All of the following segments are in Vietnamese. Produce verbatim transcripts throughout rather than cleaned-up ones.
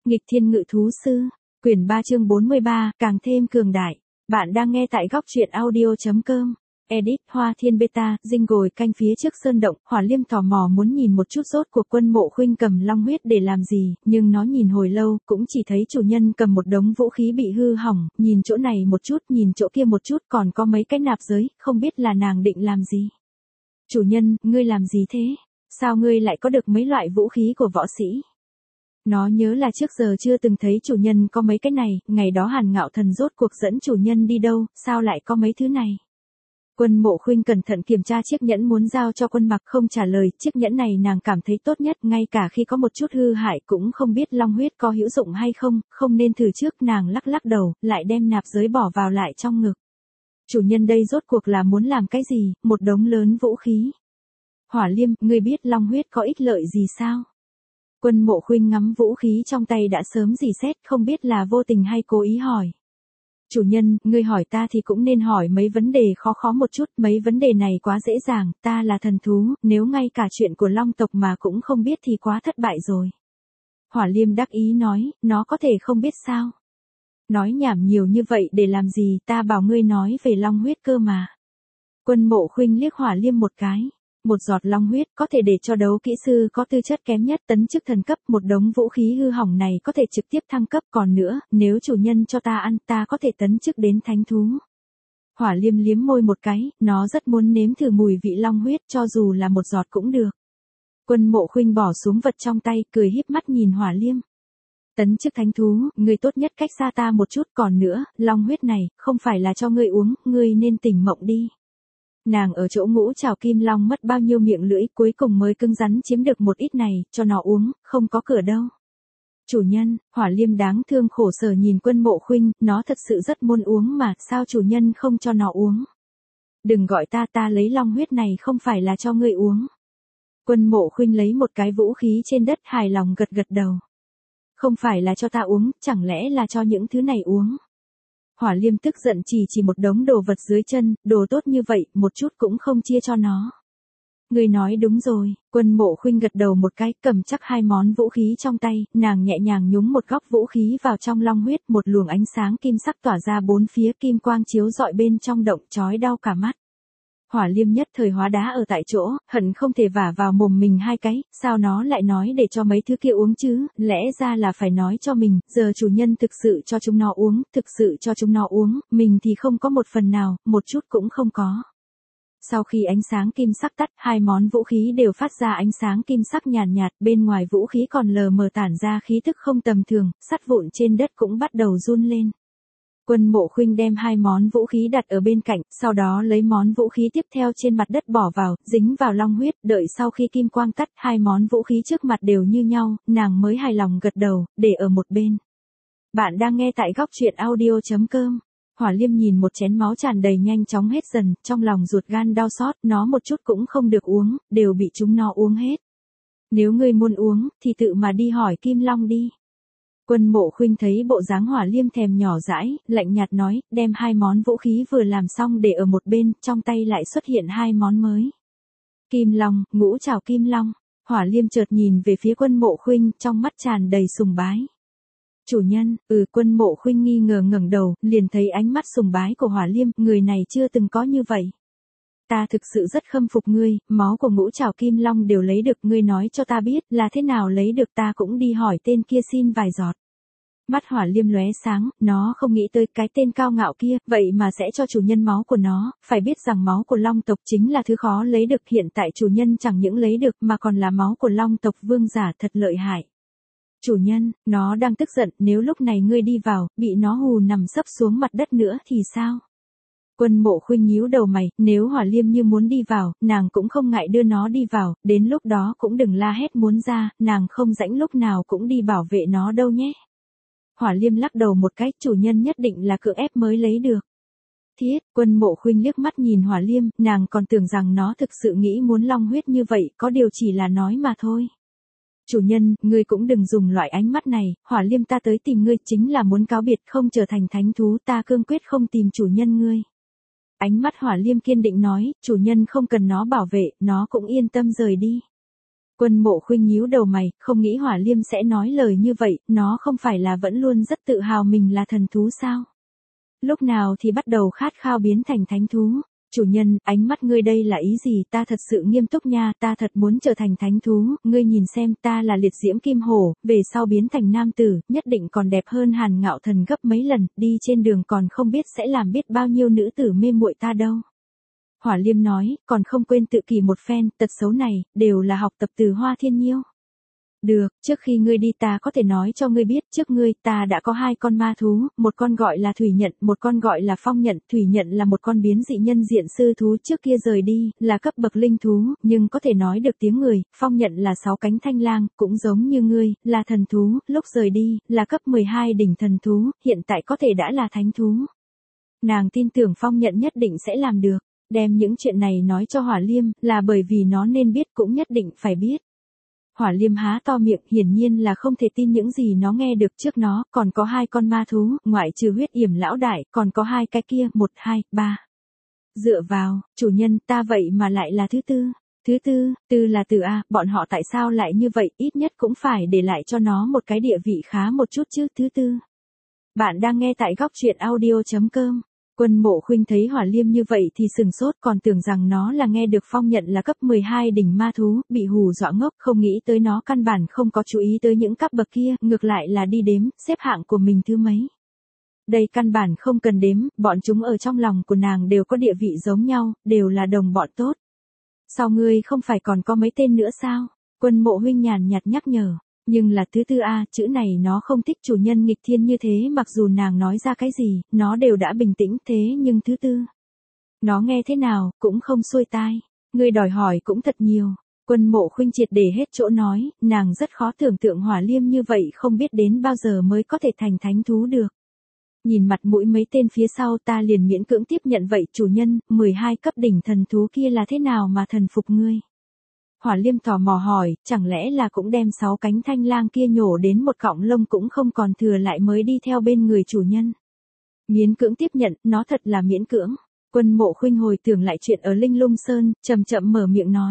Nghịch thiên ngự thú sư, quyển ba chương bốn mươi ba, càng thêm cường đại. Bạn đang nghe tại góc truyện audio chấm com. Edit Hoa Thiên Beta, dinh gồi canh phía trước sơn động, Hỏa Liêm tò mò muốn nhìn một chút rốt cuộc Quân Mộ Khuynh cầm long huyết để làm gì, nhưng nó nhìn hồi lâu, cũng chỉ thấy chủ nhân cầm một đống vũ khí bị hư hỏng, nhìn chỗ này một chút, nhìn chỗ kia một chút, còn có mấy cái nạp giới, không biết là nàng định làm gì. Chủ nhân, ngươi làm gì thế? Sao ngươi lại có được mấy loại vũ khí của võ sĩ? Nó nhớ là trước giờ chưa từng thấy chủ nhân có mấy cái này, ngày đó Hàn Ngạo Thần rốt cuộc dẫn chủ nhân đi đâu, sao lại có mấy thứ này? Quân Mộ Khuynh cẩn thận kiểm tra chiếc nhẫn muốn giao cho Quân Mặc, không trả lời, chiếc nhẫn này nàng cảm thấy tốt nhất, ngay cả khi có một chút hư hại cũng không biết long huyết có hữu dụng hay không, không nên thử trước, nàng lắc lắc đầu, lại đem nạp giới bỏ vào lại trong ngực. Chủ nhân đây rốt cuộc là muốn làm cái gì, một đống lớn vũ khí. Hỏa Liêm, ngươi biết long huyết có ích lợi gì sao? Quân Mộ Khuynh ngắm vũ khí trong tay đã sớm dì xét, không biết là vô tình hay cố ý hỏi. Chủ nhân, ngươi hỏi ta thì cũng nên hỏi mấy vấn đề khó khó một chút, mấy vấn đề này quá dễ dàng, ta là thần thú, nếu ngay cả chuyện của long tộc mà cũng không biết thì quá thất bại rồi. Hỏa Liêm đắc ý nói, nó có thể không biết sao? Nói nhảm nhiều như vậy để làm gì, ta bảo ngươi nói về long huyết cơ mà. Quân Mộ Khuynh liếc Hỏa Liêm một cái. Một giọt long huyết có thể để cho đấu kỹ sư có tư chất kém nhất tấn chức thần cấp, một đống vũ khí hư hỏng này có thể trực tiếp thăng cấp, còn nữa, nếu chủ nhân cho ta ăn ta có thể tấn chức đến thánh thú. Hỏa Liêm liếm môi một cái, nó rất muốn nếm thử mùi vị long huyết cho dù là một giọt cũng được. Quân Mộ Khuynh bỏ xuống vật trong tay, cười híp mắt nhìn Hỏa Liêm. Tấn chức thánh thú, ngươi tốt nhất cách xa ta một chút, còn nữa, long huyết này, không phải là cho ngươi uống, ngươi nên tỉnh mộng đi. Nàng ở chỗ ngũ trảo kim long mất bao nhiêu miệng lưỡi, cuối cùng mới cứng rắn chiếm được một ít này, cho nó uống, không có cửa đâu. Chủ nhân, Hỏa Liêm đáng thương khổ sở nhìn Quân Mộ Khuynh, nó thật sự rất muốn uống mà, sao chủ nhân không cho nó uống? Đừng gọi ta, ta lấy long huyết này không phải là cho ngươi uống. Quân Mộ Khuynh lấy một cái vũ khí trên đất, hài lòng gật gật đầu. Không phải là cho ta uống, chẳng lẽ là cho những thứ này uống? Hỏa Liêm tức giận chỉ chỉ một đống đồ vật dưới chân, đồ tốt như vậy, một chút cũng không chia cho nó. Ngươi nói đúng rồi, Quân Mộ Khuynh gật đầu một cái, cầm chắc hai món vũ khí trong tay, nàng nhẹ nhàng nhúng một góc vũ khí vào trong long huyết, một luồng ánh sáng kim sắc tỏa ra bốn phía, kim quang chiếu rọi bên trong động, chói đau cả mắt. Hỏa Liêm nhất thời hóa đá ở tại chỗ, hận không thể vả vào mồm mình hai cái, sao nó lại nói để cho mấy thứ kia uống chứ, lẽ ra là phải nói cho mình, giờ chủ nhân thực sự cho chúng nó uống, thực sự cho chúng nó uống, mình thì không có một phần nào, một chút cũng không có. Sau khi ánh sáng kim sắc tắt, hai món vũ khí đều phát ra ánh sáng kim sắc nhàn nhạt, nhạt, bên ngoài vũ khí còn lờ mờ tản ra khí thức không tầm thường, sắt vụn trên đất cũng bắt đầu run lên. Quân Mộ Khuynh đem hai món vũ khí đặt ở bên cạnh, sau đó lấy món vũ khí tiếp theo trên mặt đất bỏ vào, dính vào long huyết, đợi sau khi kim quang tắt, hai món vũ khí trước mặt đều như nhau, nàng mới hài lòng gật đầu, để ở một bên. Bạn đang nghe tại góc truyện audio chấm com. Hỏa Liêm nhìn một chén máu tràn đầy nhanh chóng hết dần, trong lòng ruột gan đau xót, nó một chút cũng không được uống, đều bị chúng nó uống hết. Nếu ngươi muốn uống, thì tự mà đi hỏi Kim Long đi. Quân Mộ Khuynh thấy bộ dáng Hỏa Liêm thèm nhỏ dãi, lạnh nhạt nói, đem hai món vũ khí vừa làm xong để ở một bên, trong tay lại xuất hiện hai món mới. Kim Long, ngũ trảo Kim Long. Hỏa Liêm chợt nhìn về phía Quân Mộ Khuynh, trong mắt tràn đầy sùng bái. Chủ nhân, ừ, Quân Mộ Khuynh nghi ngờ ngẩng đầu, liền thấy ánh mắt sùng bái của Hỏa Liêm, người này chưa từng có như vậy. Ta thực sự rất khâm phục ngươi, máu của ngũ trảo Kim Long đều lấy được, ngươi nói cho ta biết là thế nào lấy được, ta cũng đi hỏi tên kia xin vài giọt. Mắt Hỏa Liêm lóe sáng, nó không nghĩ tới cái tên cao ngạo kia, vậy mà sẽ cho chủ nhân máu của nó, phải biết rằng máu của long tộc chính là thứ khó lấy được, hiện tại chủ nhân chẳng những lấy được mà còn là máu của long tộc vương giả, thật lợi hại. Chủ nhân, nó đang tức giận, nếu lúc này ngươi đi vào, bị nó hù nằm sấp xuống mặt đất nữa thì sao? Quân Mộ Khuynh nhíu đầu mày, nếu Hỏa Liêm như muốn đi vào, nàng cũng không ngại đưa nó đi vào, đến lúc đó cũng đừng la hét muốn ra, nàng không rảnh lúc nào cũng đi bảo vệ nó đâu nhé. Hỏa Liêm lắc đầu một cái, chủ nhân nhất định là cưỡng ép mới lấy được. Thiết, Quân Mộ Khuynh liếc mắt nhìn Hỏa Liêm, nàng còn tưởng rằng nó thực sự nghĩ muốn long huyết như vậy, có điều chỉ là nói mà thôi. Chủ nhân, ngươi cũng đừng dùng loại ánh mắt này, Hỏa Liêm ta tới tìm ngươi chính là muốn cáo biệt, không trở thành thánh thú, ta cương quyết không tìm chủ nhân ngươi. Ánh mắt Hỏa Liêm kiên định nói, chủ nhân không cần nó bảo vệ, nó cũng yên tâm rời đi. Quân Mộ Khuynh nhíu đầu mày, không nghĩ Hỏa Liêm sẽ nói lời như vậy, nó không phải là vẫn luôn rất tự hào mình là thần thú sao? Lúc nào thì bắt đầu khát khao biến thành thánh thú? Chủ nhân, ánh mắt ngươi đây là ý gì? Ta thật sự nghiêm túc nha, ta thật muốn trở thành thánh thú, ngươi nhìn xem, ta là liệt diễm kim hổ, về sau biến thành nam tử, nhất định còn đẹp hơn Hàn Ngạo Thần gấp mấy lần, đi trên đường còn không biết sẽ làm biết bao nhiêu nữ tử mê muội ta đâu. Hỏa Liêm nói, còn không quên tự kỷ một phen, tật xấu này, đều là học tập từ Hoa Thiên Nhiêu. Được, trước khi ngươi đi ta có thể nói cho ngươi biết, trước ngươi, ta đã có hai con ma thú, một con gọi là Thủy Nhận, một con gọi là Phong Nhận, Thủy Nhận là một con biến dị nhân diện sư thú trước kia rời đi, là cấp bậc linh thú, nhưng có thể nói được tiếng người, Phong Nhận là sáu cánh thanh lang, cũng giống như ngươi, là thần thú, lúc rời đi, là cấp mười hai đỉnh thần thú, hiện tại có thể đã là thánh thú. Nàng tin tưởng Phong Nhận nhất định sẽ làm được, đem những chuyện này nói cho Hỏa Liêm, là bởi vì nó nên biết cũng nhất định phải biết. Hỏa Liêm há to miệng, hiển nhiên là không thể tin những gì nó nghe được trước nó, còn có hai con ma thú, ngoại trừ huyết yểm lão đại, còn có hai cái kia, một, hai, ba. Dựa vào, chủ nhân, ta vậy mà lại là thứ tư. Thứ tư, tư là từ A, bọn họ tại sao lại như vậy, ít nhất cũng phải để lại cho nó một cái địa vị khá một chút chứ, thứ tư. Bạn đang nghe tại góc truyện audio chấm com. Quân Mộ Khuynh thấy Hỏa Liêm như vậy thì sừng sốt, còn tưởng rằng nó là nghe được Phong Nhận là cấp mười hai đỉnh ma thú, bị hù dọa ngốc, không nghĩ tới nó căn bản không có chú ý tới những cấp bậc kia, ngược lại là đi đếm, xếp hạng của mình thứ mấy. Đây căn bản không cần đếm, bọn chúng ở trong lòng của nàng đều có địa vị giống nhau, đều là đồng bọn tốt. Sao ngươi không phải còn có mấy tên nữa sao? Quân Mộ Huynh nhàn nhạt nhắc nhở. Nhưng là thứ tư A, chữ này nó không thích chủ nhân nghịch thiên như thế, mặc dù nàng nói ra cái gì, nó đều đã bình tĩnh, thế nhưng thứ tư. Nó nghe thế nào, cũng không xuôi tai. Ngươi đòi hỏi cũng thật nhiều. Quân Mộ Khuynh triệt để hết chỗ nói, nàng rất khó tưởng tượng Hỏa Liêm như vậy không biết đến bao giờ mới có thể thành thánh thú được. Nhìn mặt mũi mấy tên phía sau ta liền miễn cưỡng tiếp nhận vậy, chủ nhân, mười hai cấp đỉnh thần thú kia là thế nào mà thần phục ngươi? Hỏa Liêm tò mò hỏi, chẳng lẽ là cũng đem sáu cánh thanh lang kia nhổ đến một cọng lông cũng không còn thừa lại mới đi theo bên người chủ nhân. Miễn cưỡng tiếp nhận, nó thật là miễn cưỡng. Quân Mộ Khuynh hồi tưởng lại chuyện ở Linh Lung Sơn, chậm chậm mở miệng nói.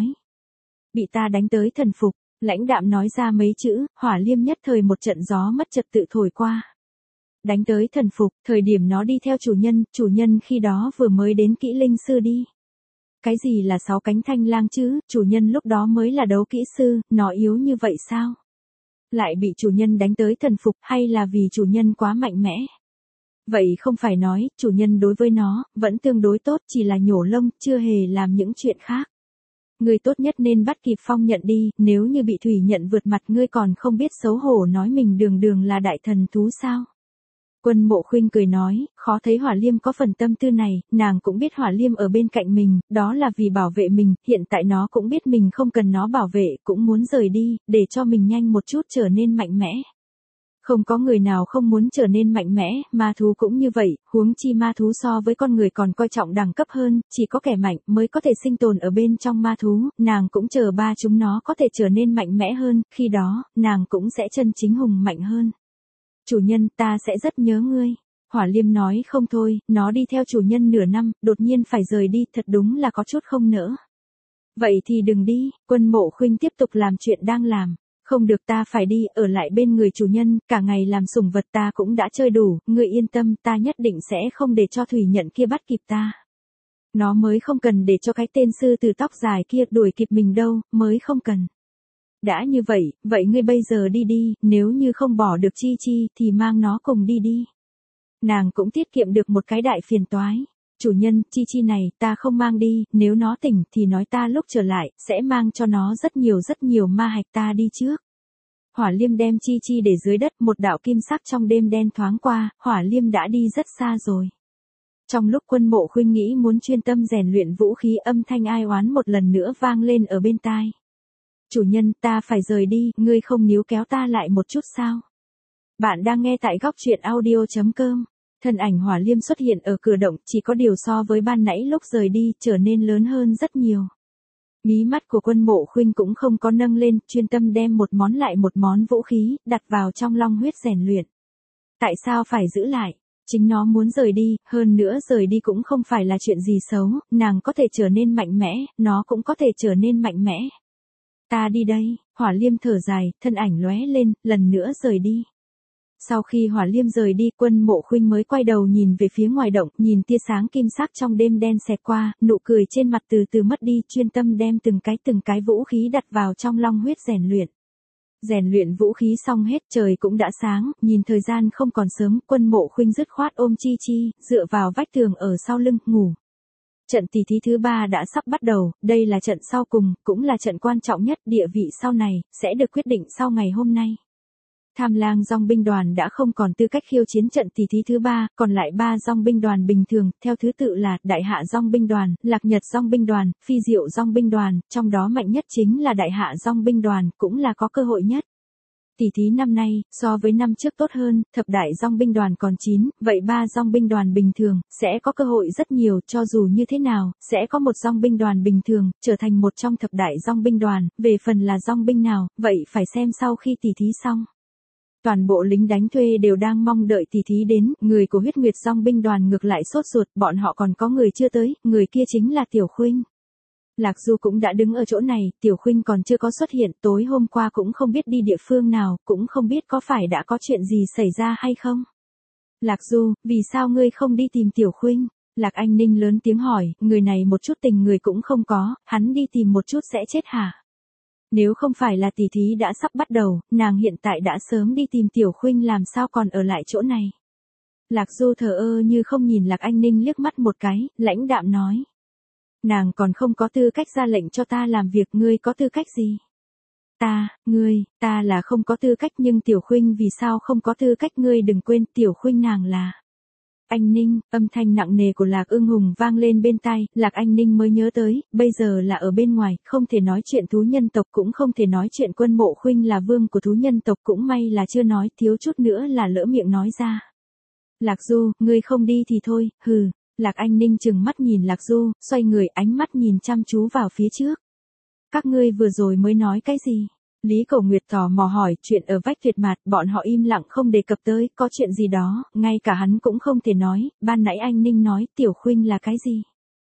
Bị ta đánh tới thần phục, lãnh đạm nói ra mấy chữ, Hỏa Liêm nhất thời một trận gió mất trật tự thổi qua. Đánh tới thần phục, thời điểm nó đi theo chủ nhân, chủ nhân khi đó vừa mới đến kỹ linh sư đi. Cái gì là sáu cánh thanh lang chứ, chủ nhân lúc đó mới là đấu kỹ sư, nó yếu như vậy sao? Lại bị chủ nhân đánh tới thần phục, hay là vì chủ nhân quá mạnh mẽ? Vậy không phải nói, chủ nhân đối với nó, vẫn tương đối tốt, chỉ là nhổ lông, chưa hề làm những chuyện khác. Ngươi tốt nhất nên bắt kịp Phong Nhận đi, nếu như bị Thủy Nhận vượt mặt ngươi còn không biết xấu hổ nói mình đường đường là đại thần thú sao? Quân Mộ Khuynh cười nói, khó thấy Hỏa Liêm có phần tâm tư này, nàng cũng biết Hỏa Liêm ở bên cạnh mình, đó là vì bảo vệ mình, hiện tại nó cũng biết mình không cần nó bảo vệ, cũng muốn rời đi, để cho mình nhanh một chút trở nên mạnh mẽ. Không có người nào không muốn trở nên mạnh mẽ, ma thú cũng như vậy, huống chi ma thú so với con người còn coi trọng đẳng cấp hơn, chỉ có kẻ mạnh mới có thể sinh tồn ở bên trong ma thú, nàng cũng chờ ba chúng nó có thể trở nên mạnh mẽ hơn, khi đó, nàng cũng sẽ chân chính hùng mạnh hơn. Chủ nhân, ta sẽ rất nhớ ngươi. Hỏa Liêm nói không thôi, nó đi theo chủ nhân nửa năm, đột nhiên phải rời đi, thật đúng là có chút không nỡ. Vậy thì đừng đi, Quân Mộ Khuynh tiếp tục làm chuyện đang làm. Không được, ta phải đi, ở lại bên người chủ nhân, cả ngày làm sủng vật ta cũng đã chơi đủ, ngươi yên tâm, ta nhất định sẽ không để cho Thủy Nhận kia bắt kịp ta. Nó mới không cần để cho cái tên sư tử tóc dài kia đuổi kịp mình đâu, mới không cần. Đã như vậy, vậy ngươi bây giờ đi đi, nếu như không bỏ được Chi Chi thì mang nó cùng đi đi. Nàng cũng tiết kiệm được một cái đại phiền toái. Chủ nhân, Chi Chi này, ta không mang đi, nếu nó tỉnh thì nói ta lúc trở lại, sẽ mang cho nó rất nhiều rất nhiều ma hạch, ta đi trước. Hỏa Liêm đem Chi Chi để dưới đất, một đạo kim sắc trong đêm đen thoáng qua, Hỏa Liêm đã đi rất xa rồi. Trong lúc Quân Mộ Khuynh nghĩ muốn chuyên tâm rèn luyện vũ khí, âm thanh ai oán một lần nữa vang lên ở bên tai. Chủ nhân, ta phải rời đi, ngươi không níu kéo ta lại một chút sao? Bạn đang nghe tại góc truyện audio chấm com. Thân ảnh Hỏa Liêm xuất hiện ở cửa động, chỉ có điều so với ban nãy lúc rời đi, trở nên lớn hơn rất nhiều. Mí mắt của Quân Mộ Khuynh cũng không có nâng lên, chuyên tâm đem một món lại một món vũ khí, đặt vào trong long huyết rèn luyện. Tại sao phải giữ lại? Chính nó muốn rời đi, hơn nữa rời đi cũng không phải là chuyện gì xấu, nàng có thể trở nên mạnh mẽ, nó cũng có thể trở nên mạnh mẽ. Ta đi đây, Hỏa Liêm thở dài, thân ảnh lóe lên, lần nữa rời đi. Sau khi Hỏa Liêm rời đi, Quân Mộ Khuynh mới quay đầu nhìn về phía ngoài động, nhìn tia sáng kim sắc trong đêm đen xẹt qua, nụ cười trên mặt từ từ mất đi, chuyên tâm đem từng cái từng cái vũ khí đặt vào trong long huyết rèn luyện. Rèn luyện vũ khí xong hết, trời cũng đã sáng, nhìn thời gian không còn sớm, Quân Mộ Khuynh dứt khoát ôm Chi Chi, dựa vào vách tường ở sau lưng, ngủ. Trận tỷ thí thứ ba đã sắp bắt đầu, đây là trận sau cùng, cũng là trận quan trọng nhất, địa vị sau này, sẽ được quyết định sau ngày hôm nay. Tham Lang Dòng binh đoàn đã không còn tư cách khiêu chiến trận tỷ thí thứ ba, còn lại ba dòng binh đoàn bình thường, theo thứ tự là Đại Hạ Dòng binh đoàn, Lạc Nhật Dòng binh đoàn, Phi Diệu Dòng binh đoàn, trong đó mạnh nhất chính là Đại Hạ Dòng binh đoàn, cũng là có cơ hội nhất. Tỷ thí năm nay, so với năm trước tốt hơn, thập đại dòng binh đoàn còn chín, vậy ba dòng binh đoàn bình thường, sẽ có cơ hội rất nhiều, cho dù như thế nào, sẽ có một dòng binh đoàn bình thường, trở thành một trong thập đại dòng binh đoàn, về phần là dòng binh nào, vậy phải xem sau khi tỷ thí xong. Toàn bộ lính đánh thuê đều đang mong đợi tỷ thí đến, người của Huyết Nguyệt Dòng binh đoàn ngược lại sốt ruột, bọn họ còn có người chưa tới, người kia chính là Tiểu Khuynh. Lạc Du cũng đã đứng ở chỗ này, Tiểu Khuynh còn chưa có xuất hiện, tối hôm qua cũng không biết đi địa phương nào, cũng không biết có phải đã có chuyện gì xảy ra hay không. Lạc Du, vì sao ngươi không đi tìm Tiểu Khuynh? Lạc Anh Ninh lớn tiếng hỏi, người này một chút tình người cũng không có, hắn đi tìm một chút sẽ chết hả? Nếu không phải là tỷ thí đã sắp bắt đầu, nàng hiện tại đã sớm đi tìm Tiểu Khuynh, làm sao còn ở lại chỗ này. Lạc Du thờ ơ như không nhìn Lạc Anh Ninh liếc mắt một cái, lãnh đạm nói. Nàng còn không có tư cách ra lệnh cho ta làm việc, ngươi có tư cách gì? Ta, ngươi, ta là không có tư cách, nhưng Tiểu Khuynh vì sao không có tư cách, ngươi đừng quên Tiểu Khuynh nàng là. Anh Ninh, âm thanh nặng nề của Lạc Ưng Hùng vang lên bên tai, Lạc Anh Ninh mới nhớ tới, bây giờ là ở bên ngoài, không thể nói chuyện thú nhân tộc, cũng không thể nói chuyện Quân Mộ Khuynh là vương của thú nhân tộc, cũng may là chưa nói, thiếu chút nữa là lỡ miệng nói ra. Lạc Du, ngươi không đi thì thôi, hừ. Lạc Anh Ninh trừng mắt nhìn Lạc Du, xoay người, ánh mắt nhìn chăm chú vào phía trước. Các ngươi vừa rồi mới nói cái gì? Lý Cổ Nguyệt tò mò hỏi, chuyện ở vách tuyệt mạt, bọn họ im lặng không đề cập tới, có chuyện gì đó, ngay cả hắn cũng không thể nói, ban nãy anh Ninh nói, Tiểu Khuynh là cái gì?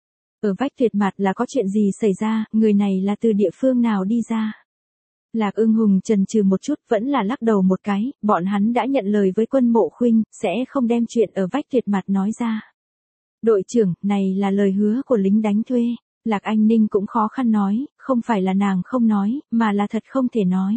Ở vách tuyệt mạt là có chuyện gì xảy ra, người này là từ địa phương nào đi ra? Lạc Ưng Hùng chần chừ một chút, vẫn là lắc đầu một cái, bọn hắn đã nhận lời với Quân Mộ Khuynh, sẽ không đem chuyện ở vách tuyệt mạt nói ra. Đội trưởng, này là lời hứa của lính đánh thuê. Lạc Anh Ninh cũng khó khăn nói, không phải là nàng không nói, mà là thật không thể nói.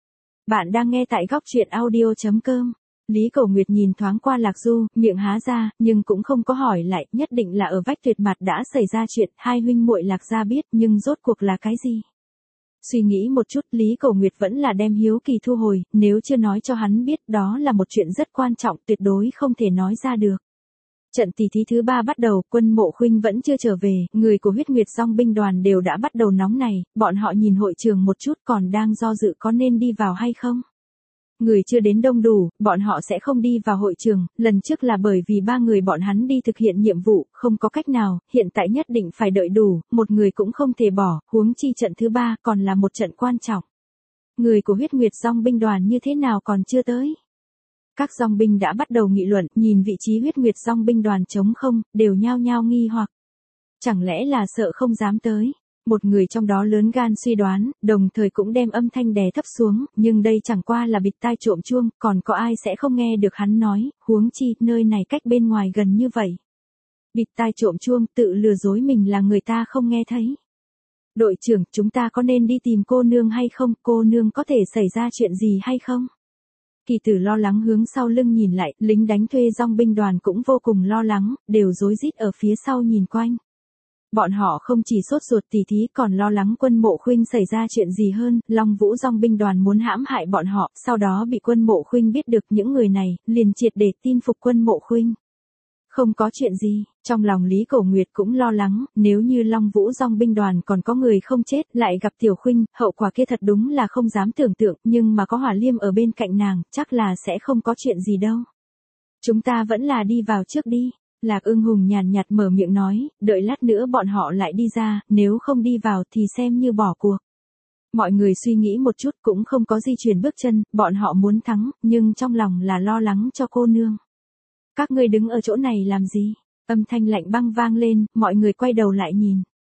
Bạn đang nghe tại góc truyện audio chấm com. Lý Cổ Nguyệt nhìn thoáng qua Lạc Du, miệng há ra, nhưng cũng không có hỏi lại, nhất định là ở vách tuyệt mặt đã xảy ra chuyện, hai huynh muội Lạc gia biết, nhưng rốt cuộc là cái gì? Suy nghĩ một chút, Lý Cổ Nguyệt vẫn là đem hiếu kỳ thu hồi, nếu chưa nói cho hắn biết, đó là một chuyện rất quan trọng, tuyệt đối không thể nói ra được. Trận tỷ thí thứ ba bắt đầu, Quân Mộ Khuynh vẫn chưa trở về, người của Huyết Nguyệt Dòng binh đoàn đều đã bắt đầu nóng này, bọn họ nhìn hội trường một chút còn đang do dự có nên đi vào hay không. Người chưa đến đông đủ, bọn họ sẽ không đi vào hội trường, lần trước là bởi vì ba người bọn hắn đi thực hiện nhiệm vụ, không có cách nào, hiện tại nhất định phải đợi đủ, một người cũng không thể bỏ, huống chi trận thứ ba còn là một trận quan trọng. Người của Huyết Nguyệt Dòng binh đoàn như thế nào còn chưa tới? Các dòng binh đã bắt đầu nghị luận, nhìn vị trí Huyết Nguyệt Dòng binh đoàn trống không, đều nhao nhao nghi hoặc. Chẳng lẽ là sợ không dám tới? Một người trong đó lớn gan suy đoán, đồng thời cũng đem âm thanh đè thấp xuống, nhưng đây chẳng qua là bịt tai trộm chuông, còn có ai sẽ không nghe được hắn nói, huống chi, nơi này cách bên ngoài gần như vậy. Bịt tai trộm chuông, tự lừa dối mình là người ta không nghe thấy. Đội trưởng, chúng ta có nên đi tìm cô nương hay không, cô nương có thể xảy ra chuyện gì hay không? Kỳ Tử lo lắng hướng sau lưng nhìn lại, lính đánh thuê dòng binh đoàn cũng vô cùng lo lắng, đều rối rít ở phía sau nhìn quanh. Bọn họ không chỉ sốt ruột tỉ thí còn lo lắng Quân Mộ Khuynh xảy ra chuyện gì hơn, Long Vũ dòng binh đoàn muốn hãm hại bọn họ, sau đó bị Quân Mộ Khuynh biết được những người này, liền triệt để tin phục Quân Mộ Khuynh. Không có chuyện gì, trong lòng Lý Cổ Nguyệt cũng lo lắng, nếu như Long Vũ dòng binh đoàn còn có người không chết, lại gặp Tiểu Khuynh, hậu quả kia thật đúng là không dám tưởng tượng, nhưng mà có Hỏa Liêm ở bên cạnh nàng, chắc là sẽ không có chuyện gì đâu. Chúng ta vẫn là đi vào trước đi. Lạc Ưng Hùng nhàn nhạt mở miệng nói, đợi lát nữa bọn họ lại đi ra, nếu không đi vào thì xem như bỏ cuộc. Mọi người suy nghĩ một chút cũng không có di chuyển bước chân, bọn họ muốn thắng, nhưng trong lòng là lo lắng cho cô nương. Các ngươi đứng ở chỗ này làm gì? Âm thanh lạnh băng vang lên, mọi người quay đầu lại nhìn.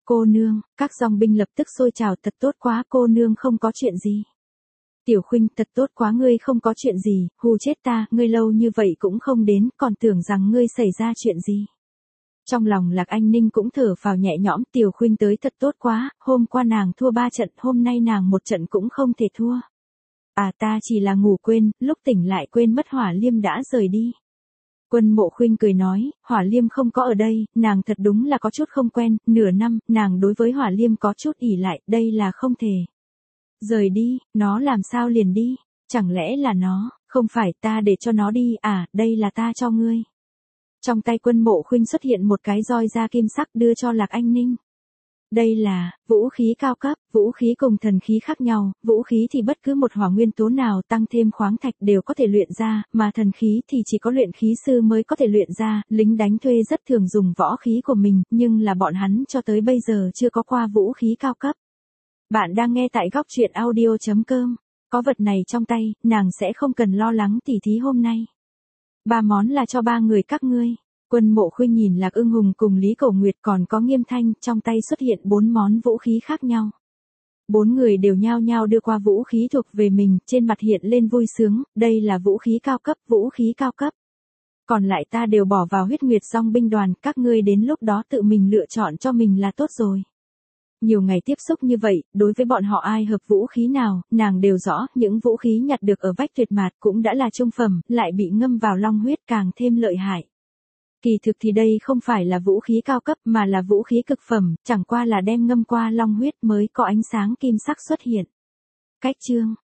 Cô nương, các dòng binh lập tức xôi trào, thật tốt quá, cô nương không có chuyện gì. Tiểu Khuynh, thật tốt quá, ngươi không có chuyện gì, hù chết ta, ngươi lâu như vậy cũng không đến, còn tưởng rằng ngươi xảy ra chuyện gì. Trong lòng Lạc Anh Ninh cũng thở phào nhẹ nhõm, Tiểu Khuynh tới thật tốt quá, hôm qua nàng thua ba trận, hôm nay nàng một trận cũng không thể thua. À ta chỉ là ngủ quên, lúc tỉnh lại quên mất Hỏa Liêm đã rời đi. Quân Mộ Khuynh cười nói, Hỏa Liêm không có ở đây, nàng thật đúng là có chút không quen, nửa năm, nàng đối với Hỏa Liêm có chút ỷ lại, đây là không thể. Rời đi, nó làm sao liền đi, chẳng lẽ là nó, không phải ta để cho nó đi, à, đây là ta cho ngươi. Trong tay Quân Mộ Khuynh xuất hiện một cái roi da kim sắc đưa cho Lạc Anh Ninh. Đây là, vũ khí cao cấp, vũ khí cùng thần khí khác nhau, vũ khí thì bất cứ một hỏa nguyên tố nào tăng thêm khoáng thạch đều có thể luyện ra, mà thần khí thì chỉ có luyện khí sư mới có thể luyện ra, lính đánh thuê rất thường dùng võ khí của mình, nhưng là bọn hắn cho tới bây giờ chưa có qua vũ khí cao cấp. Bạn đang nghe tại góc truyện audio chấm com, có vật này trong tay, nàng sẽ không cần lo lắng tỉ thí hôm nay. Ba món là cho ba người các ngươi. Quân Mộ Khuynh nhìn Lạc Ưng Hùng cùng Lý Cổ Nguyệt còn có Nghiêm Thanh, trong tay xuất hiện bốn món vũ khí khác nhau. Bốn người đều nhao nhao đưa qua vũ khí thuộc về mình, trên mặt hiện lên vui sướng, đây là vũ khí cao cấp, vũ khí cao cấp. Còn lại ta đều bỏ vào Huyết Nguyệt Dòng binh đoàn, các ngươi đến lúc đó tự mình lựa chọn cho mình là tốt rồi. Nhiều ngày tiếp xúc như vậy, đối với bọn họ ai hợp vũ khí nào, nàng đều rõ, những vũ khí nhặt được ở vách tuyệt mạt cũng đã là trung phẩm, lại bị ngâm vào long huyết càng thêm lợi hại. Kỳ thực thì đây không phải là vũ khí cao cấp mà là vũ khí cực phẩm, chẳng qua là đem ngâm qua long huyết mới có ánh sáng kim sắc xuất hiện. Cách chương,